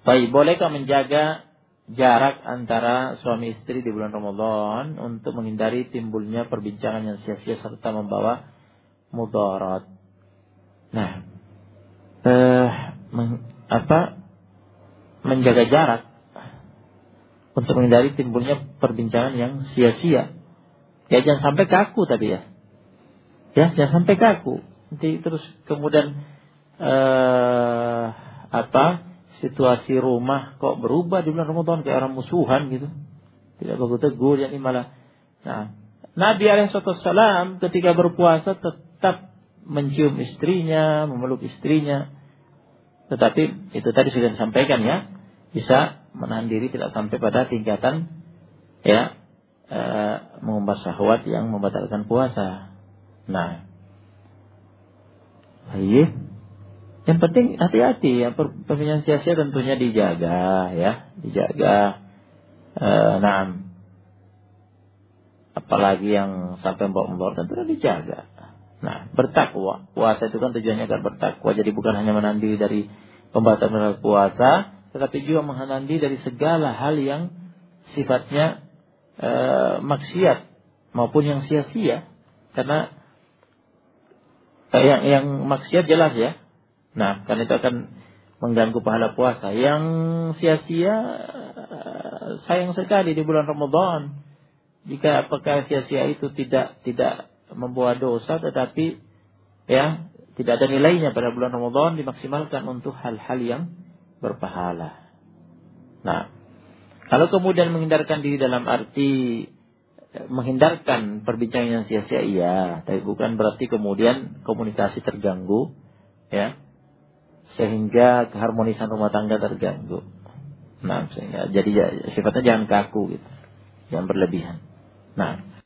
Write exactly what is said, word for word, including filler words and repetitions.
Baik, bolehkah menjaga jarak antara suami istri di bulan Ramadan untuk menghindari timbulnya perbincangan yang sia-sia serta membawa mudarat? Nah, eh, men, apa menjaga jarak untuk menghindari timbulnya perbincangan yang sia-sia. Ya jangan sampai kaku tadi ya. Ya jangan sampai kaku. Nanti terus kemudian eh, apa situasi rumah kok berubah di bulan Ramadan kayak orang musuhan gitu. Tidak bagus tegur yang malah. Nah, Nabi alaihi wasallam ketika berpuasa tetap mencium istrinya, memeluk istrinya. Tetapi itu tadi sudah disampaikan ya, bisa menahan diri tidak sampai pada tingkatan ya e, mengumbar syahwat yang membatalkan puasa. Nah, iya. Yang penting hati-hati ya, perbincangan sia-sia tentunya dijaga ya, dijaga. E, nah, apalagi yang sampai membawa tentunya dijaga. Nah, bertakwa. Puasa itu kan tujuannya agar bertakwa. Jadi bukan hanya menahan diri dari pembatalan puasa, tetapi juga menahan diri dari segala hal yang sifatnya e, maksiat maupun yang sia-sia. Karena eh, yang yang maksiat jelas ya. Nah, karena itu akan mengganggu pahala puasa. Yang sia-sia sayang sekali di bulan Ramadan. Jika apakah sia-sia itu tidak tidak membawa dosa, tetapi ya tidak ada nilainya pada bulan Ramadan, dimaksimalkan untuk hal-hal yang berpahala. Nah, kalau kemudian menghindarkan diri dalam arti menghindarkan perbincangan yang sia-sia, iya, tapi bukan berarti kemudian komunikasi terganggu, ya, sehingga keharmonisan rumah tangga terganggu. Nah, sehingga jadi sifatnya jangan kaku gitu, jangan berlebihan. Nah.